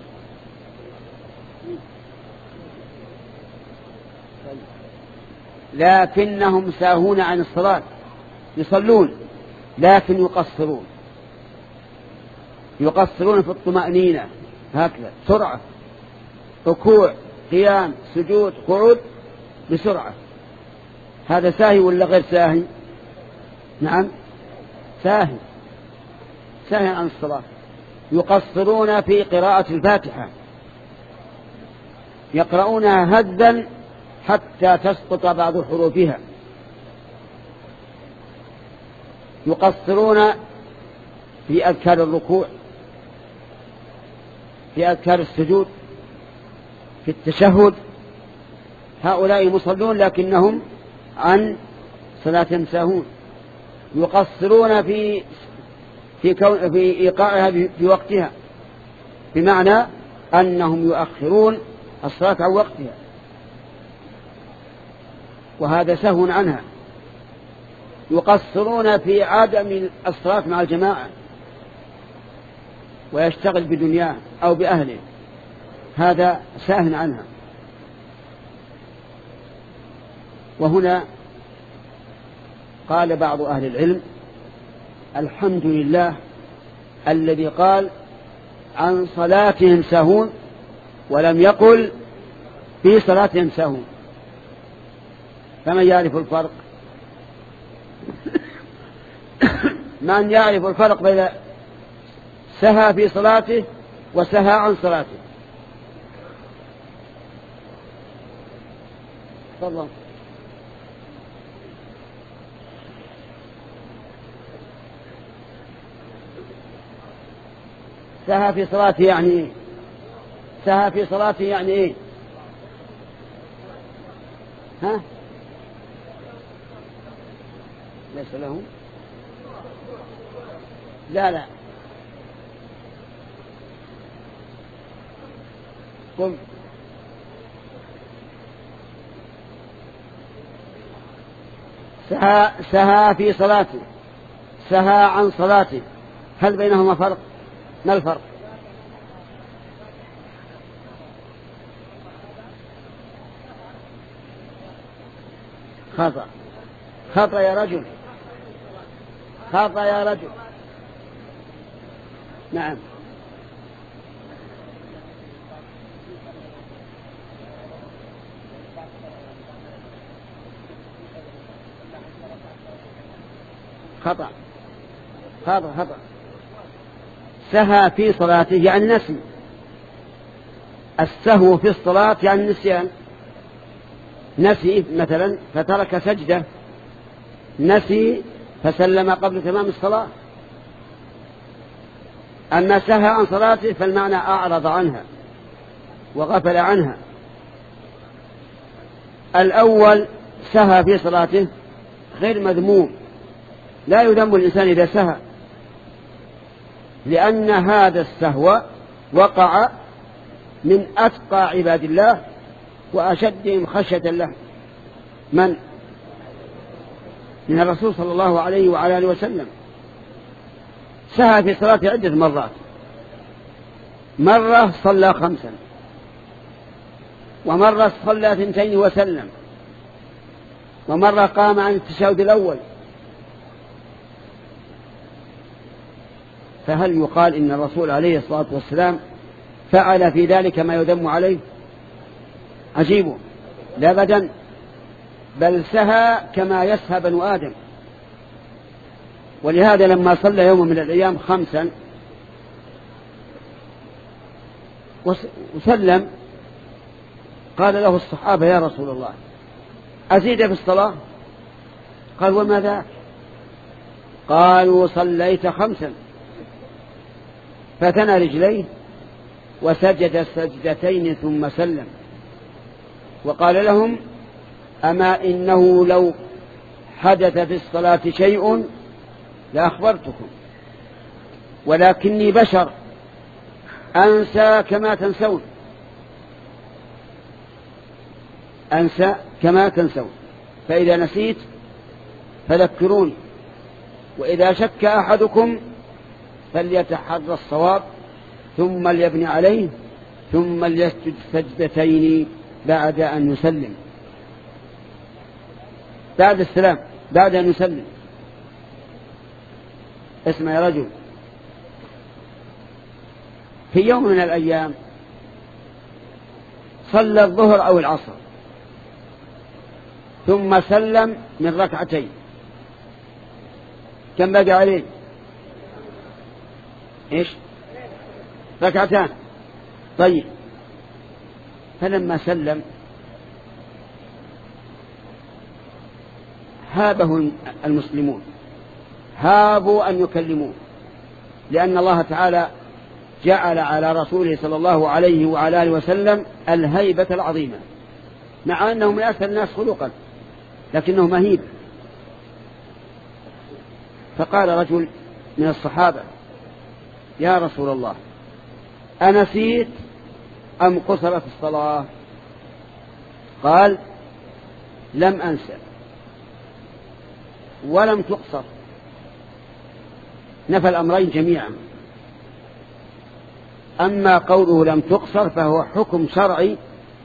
لكنهم ساهون عن الصلاة، يصلون لكن يقصرون، يقصرون في الطمأنينة، هكذا سرعة، ركوع، قيام، سجود، قعود بسرعة. هذا ساهي ولا غير ساهي؟ نعم ساهي، ساهي عن الصلاة. يقصرون في قراءة الفاتحة، يقرؤونها هدا حتى تسقط بعض حروفها. يقصرون في أذكار الركوع، في أذكار السجود، في التشهد. هؤلاء مصلون لكنهم عن صلاتهم ساهون. يقصرون في في, كون في إيقاعها في وقتها، بمعنى أنهم يؤخرون الصلاة عن وقتها، وهذا سهو عنها. يقصرون في عدم الصلاة مع الجماعة ويشتغل بدنياه أو بأهله، هذا ساه عنها. وهنا قال بعض أهل العلم الحمد لله الذي قال عن صلاتهم ساهون ولم يقل في صلاتهم ساهون. فمن يعرف الفرق؟ من يعرف الفرق بين سهى في صلاته وسهى عن صلاته؟ تفضل. سهى في صلاته يعني ايه؟ سهى في صلاته يعني ايه؟ ها؟ ليس له؟ لا لا قم. سهى سهى في صلاته، سهى عن صلاته، هل بينهما فرق؟ ما الفرق؟ خطأ، خطأ يا رجل، خطأ يا رجل. نعم خطأ، خطأ خطأ. سهى في صلاته يعني نسي. السهو في الصلاة يعني النسيان. نسي مثلا فترك سجدة، نسي فسلم قبل تمام الصلاة. أما سهى عن صلاته فالمعنى أعرض عنها وغفل عنها. الأول سهى في صلاته غير مذموم، لا يذم الإنسان إذا سهى، لأن هذا السهو وقع من أتقى عباد الله وأشدهم خشية له، من؟ من الرسول صلى الله عليه وعلى آله وسلم. سهى في صلاة عدة مرات، مرة صلى خمسا، ومرة صلى ثنتين وسلم، ومرة قام عن التشهد الأول. فهل يقال إن الرسول عليه الصلاة والسلام فعل في ذلك ما يذم عليه؟ عجيب، لا أبدا، بل سهى كما يسهى بنو آدم. ولهذا لما صلى يوم من الأيام خمسا وسلم قال له الصحابة: يا رسول الله أزيد في الصلاة؟ قال: وما ذاك؟ قالوا: صليت خمسا. فتنى رجليه وسجد سجدتين ثم سلم، وقال لهم: أما إنه لو حدث في الصلاة شيء لأخبرتكم، ولكني بشر أنسى كما تنسون، أنسى كما تنسون، فإذا نسيت فذكروني، وإذا شك أحدكم فليتحرى الصواب ثم ليبني عليه ثم ليسجد سجدتين بعد أن يسلم، بعد السلام، بعد أن يسلم. اسمع يا رجل، في يوم من الأيام صلى الظهر أو العصر ثم سلم من ركعتين، كم بقى عليه؟ إيش؟ ركعتان. طيب، فلما سلم هابه المسلمون، هابوا أن يكلموه، لأن الله تعالى جعل على رسوله صلى الله عليه وعلى آله وسلم الهيبة العظيمة، مع أنه من أسهل الناس خلقا لكنه مهيب. فقال رجل من الصحابة: يا رسول الله أنسيت أم قصرت الصلاة؟ قال: لم أنسى ولم تقصر، نفى الأمرين جميعا. أما قوله لم تقصر فهو حكم شرعي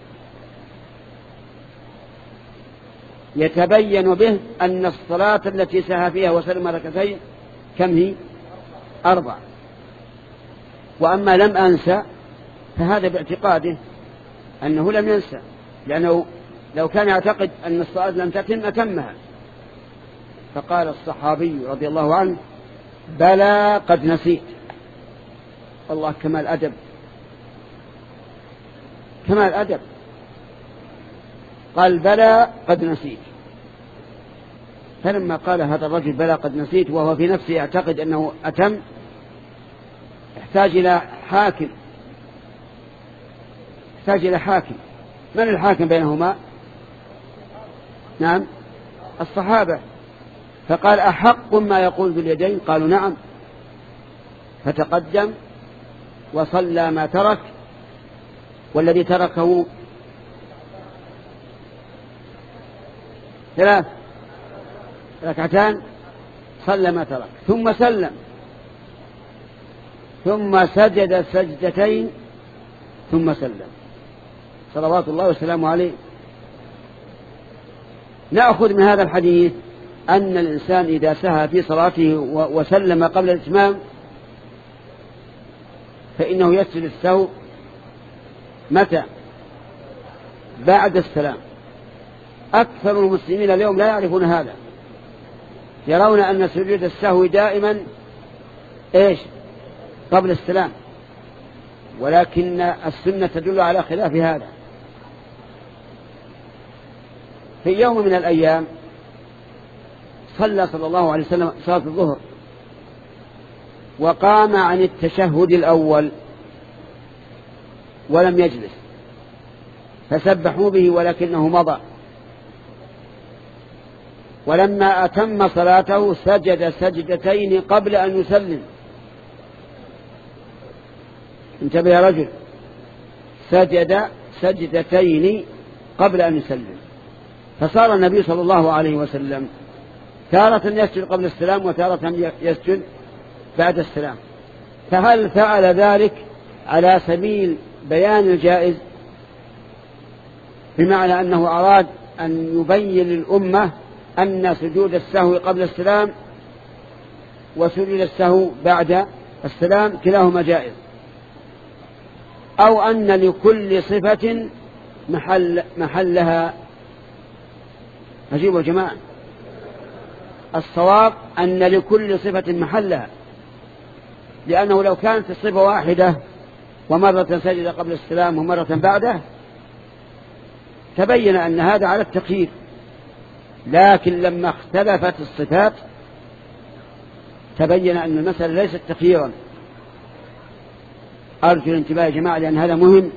يتبين به أن الصلاة التي سهى فيها وسلم ركعتين كم هي؟ أربع. وأما لم أنسى فهذا باعتقاده أنه لم ينسى، لأنه لو كان يعتقد أن الصلاة لم تتم أتمها. فقال الصحابي رضي الله عنه: بلى قد نسيت. الله، كمال أدب، كمال أدب. قال: بلى قد نسيت. فلما قال هذا الرجل بلى قد نسيت وهو في نفسه يعتقد أنه أتم، احتاج إلى حاكم، احتاج إلى حاكم. من الحاكم بينهما؟ نعم، الصحابة. فقال: أحق ما يقول ذو اليدين؟ قالوا: نعم. فتقدم وصلى ما ترك، والذي تركه ثلاث ركعتان، صلى ما ترك ثم سلم ثم سجد سجدتين ثم سلم، صلوات الله وسلامه عليه. نأخذ من هذا الحديث أن الإنسان إذا سهى في صلاته وسلم قبل الإتمام فإنه يسجد السهو متى؟ بعد السلام. أكثر المسلمين اليوم لا يعرفون هذا، يرون أن سجود السهو دائما إيش؟ قبل السلام، ولكن السنة تدل على خلاف هذا. في يوم من الأيام صلى صلى الله عليه وسلم صلاة الظهر وقام عن التشهد الأول ولم يجلس، فسبحوا به ولكنه مضى. ولما أتم صلاته سجد سجدتين قبل أن يسلم. انتبه يا رجل، سجد سجدتين قبل أن يسلم. فصار النبي صلى الله عليه وسلم تارة يسجد قبل السلام وتارة يسجد بعد السلام. فهل فعل ذلك على سبيل بيان الجائز، بمعنى أنه أراد أن يبين للأمة أن سجود السهو قبل السلام وسجود السهو بعد السلام كلاهما جائز، أو أن لكل صفة محل محلها. أجيبوا يا جماعة، الصواب أن لكل صفة محلها، لأنه لو كانت الصفة واحدة ومرة سجد قبل السلام ومرة بعده تبين أن هذا على التقييد، لكن لما اختلفت الصفات تبين أن المسألة ليست تقييرا. أرجو الانتباه يا جماعة لأن هذا مهم.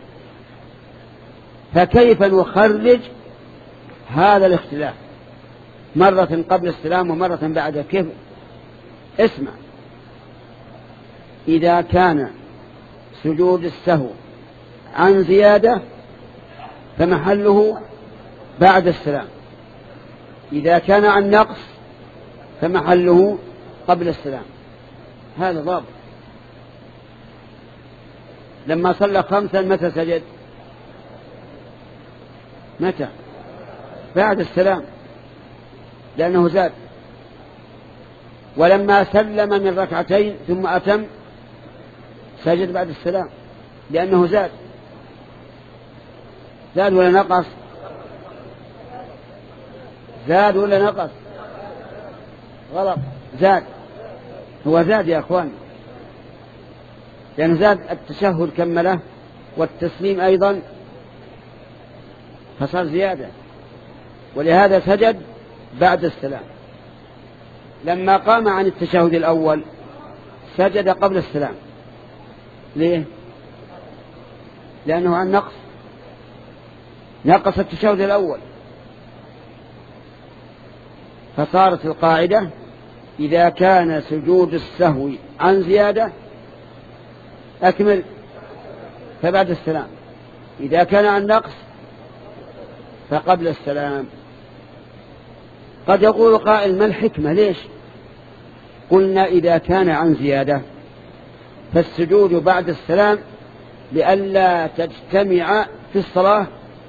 فكيف نخرج هذا الاختلاف مرة قبل السلام ومرة بعده؟ كيف؟ اسمع، إذا كان سجود السهو عن زيادة فمحله بعد السلام، إذا كان عن نقص فمحله قبل السلام. هذا ضابط. لما صلى خمسا متى سجد؟ متى؟ بعد السلام، لأنه زاد. ولما سلم من ركعتين ثم أتم سجد بعد السلام، لأنه زاد. زاد ولا نقص؟ زاد ولا نقص؟ غلط، زاد. هو زاد يا أخوان، لأنه زاد التشهد كمله والتسليم أيضا، فصار زيادة، ولهذا سجد بعد السلام. لما قام عن التشهد الأول سجد قبل السلام. ليه؟ لأنه عن نقص، نقص التشهد الأول. فصارت القاعدة إذا كان سجود السهو عن زيادة أكمل فبعد السلام، إذا كان عن نقص فقبل السلام. قد يقول قائل ما الحكمة؟ ليش؟ قلنا إذا كان عن زيادة فالسجود بعد السلام لئلا تجتمع في الصلاة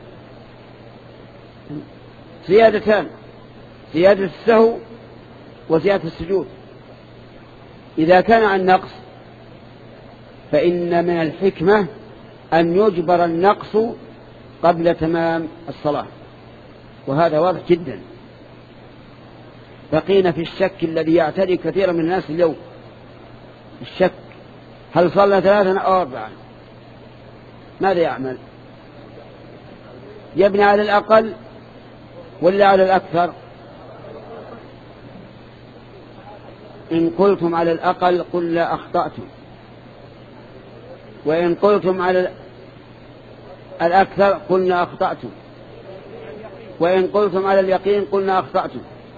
زيادتان، زيادة السهو وزيادة السجود. إذا كان عن نقص فإن من الحكمة أن يجبر النقص قبل تمام الصلاة، وهذا واضح جدا. بقينا في الشك الذي يعتري كثيرا من الناس اليوم، الشك هل صلى ثلاثا أو أربعا؟ ماذا يعمل؟ يبني على الأقل ولا على الأكثر؟ إن قلتم على الأقل قل لا أخطأتم، وإن قلتم على الأكثر قلنا أخطأتم، وإن قلتم على اليقين قلنا أخطأتم.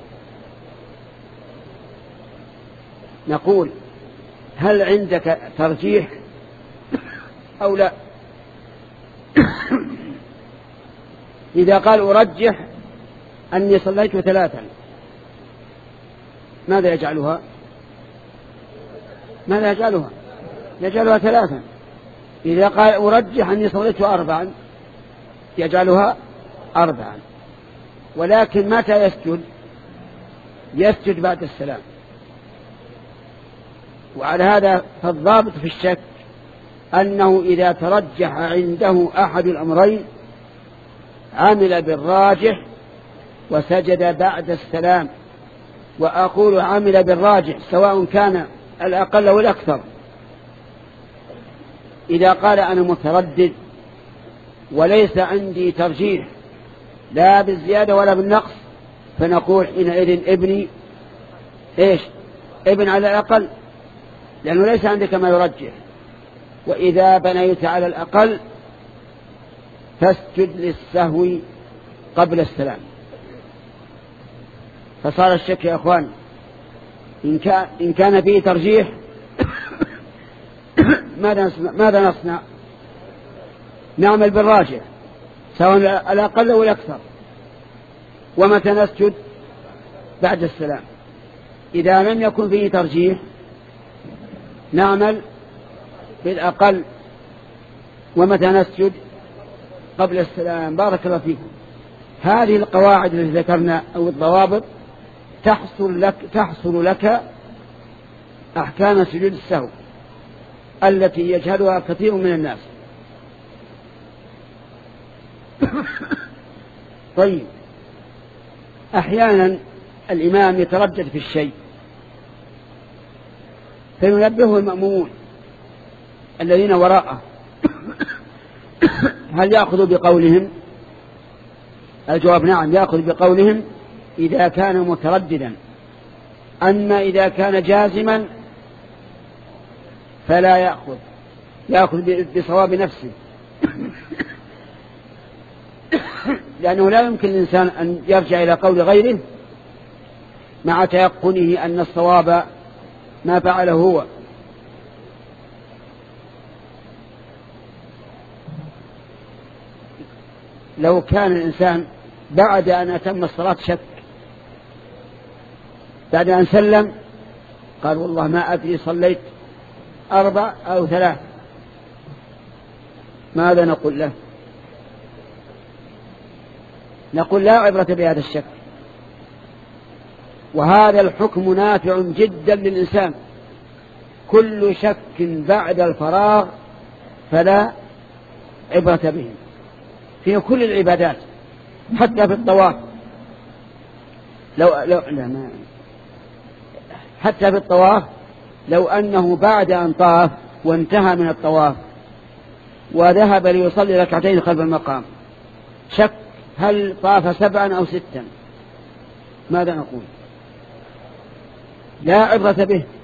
نقول هل عندك ترجيح أو لا؟ إذا قال أرجح أني صليت ثلاثا ماذا يجعلها؟ ماذا يجعلها؟ يجعلها ثلاثا. إذا قال أرجح أني صليت أربعا يجعلها أربعا. ولكن متى يسجد؟ يسجد بعد السلام. وعلى هذا فالضابط في الشك أنه إذا ترجح عنده أحد الأمرين عمل بالراجح وسجد بعد السلام. وأقول عمل بالراجح سواء كان الأقل أو الأكثر. إذا قال أنا متردد وليس عندي ترجيح لا بالزيادة ولا بالنقص فنقول حينئذ ابني إيش؟ ابن على الأقل، لأنه ليس عندك ما يرجح. وإذا بنيت على الأقل فاسجد للسهو قبل السلام. فصار الشك يا أخوان إن كان, إن كان فيه ترجيح ماذا نصنع؟ ماذا نصنع؟ نعمل بالراجح سواء الأقل أو الأكثر. ومتى نسجد؟ بعد السلام. إذا لم يكن فيه ترجيح نعمل بالأقل. ومتى نسجد؟ قبل السلام. بارك الله فيكم. هذه القواعد التي ذكرنا أو الضوابط تحصل لك, تحصل لك أحكام سجود السهو التي يجهلها كثير من الناس. طيب، أحيانا الإمام يتردد في الشيء فينبهه المأمومون الذين وراءه، هل يأخذ بقولهم؟ الجواب نعم، يأخذ بقولهم إذا كان مترددا، أما إذا كان جازما فلا يأخذ، يأخذ بصواب نفسه، لأنه لا يمكن الإنسان أن يرجع إلى قول غيره مع تيقنه أن الصواب ما فعله هو. لو كان الإنسان بعد أن أتم الصلاة شك، بعد أن سلم قال والله ما أدري صليت أربع أو ثلاث، ماذا نقول له؟ نقول لا عبرة بهذا الشك، وهذا الحكم نافع جدا للإنسان. كل شك بعد الفراغ فلا عبرة به في كل العبادات، حتى في الطواف. لو, لو لا ما حتى في الطواف لو أنه بعد أن طاف وانتهى من الطواف وذهب ليصلي ركعتين خلف المقام شك هل طاف سبعا أو ستا، ماذا نقول؟ لا عبرة به،